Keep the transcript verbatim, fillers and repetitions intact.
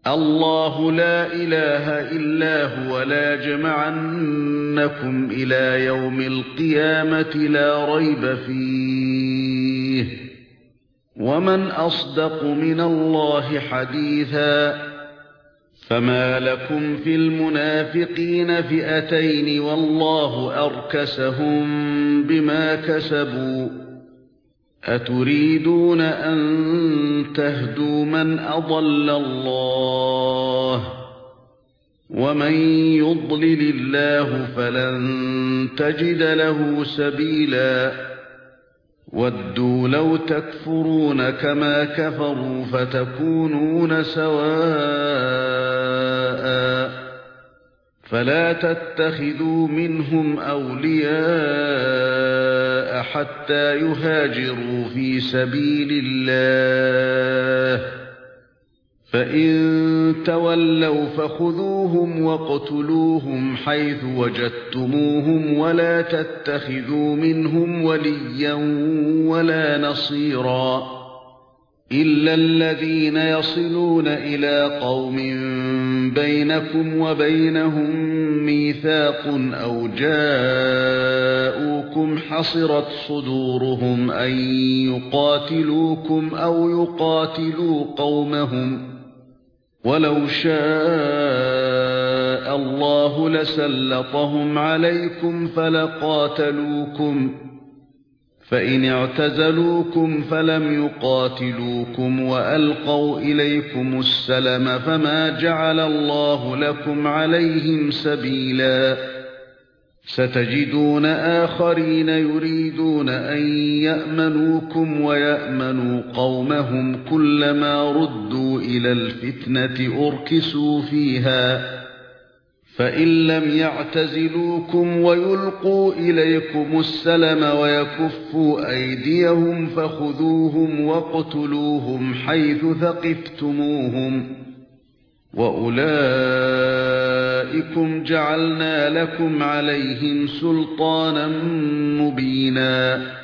الله لا إله إلا هو ليجمعنكم إلى يوم القيامة لا ريب فيه ومن أصدق من الله حديثا فما لكم في المنافقين فئتين والله أركسهم بما كسبوا أتريدون أن تهدوا من أضل الله ومن يضلل الله فلن تجد له سبيلا ودوا لو تكفرون كما كفروا فتكونون سواء فلا تتخذوا منهم أولياء حتى يهاجروا في سبيل الله فإن تولوا فخذوهم واقتلوهم حيث وجدتموهم ولا تتخذوا منهم وليا ولا نصيرا إلا الذين يصلون إلى قوم بينكم وبينهم ميثاق أو جاءوكم حصرت صدورهم أن يقاتلوكم أو يقاتلوا قومهم ولو شاء الله لسلطهم عليكم فلقاتلوكم فإن اعتزلوكم فلم يقاتلوكم وألقوا إليكم السلم فما جعل الله لكم عليهم سبيلا ستجدون آخرين يريدون أن يأمنوكم ويأمنوا قومهم كلما ردوا إلى الفتنة أركسوا فيها فإن لم يعتزلوكم ويلقوا إليكم السلم ويكفوا أيديهم فخذوهم واقتلوهم حيث ثقفتموهم وأولئكم جعلنا لكم عليهم سلطانا مبينا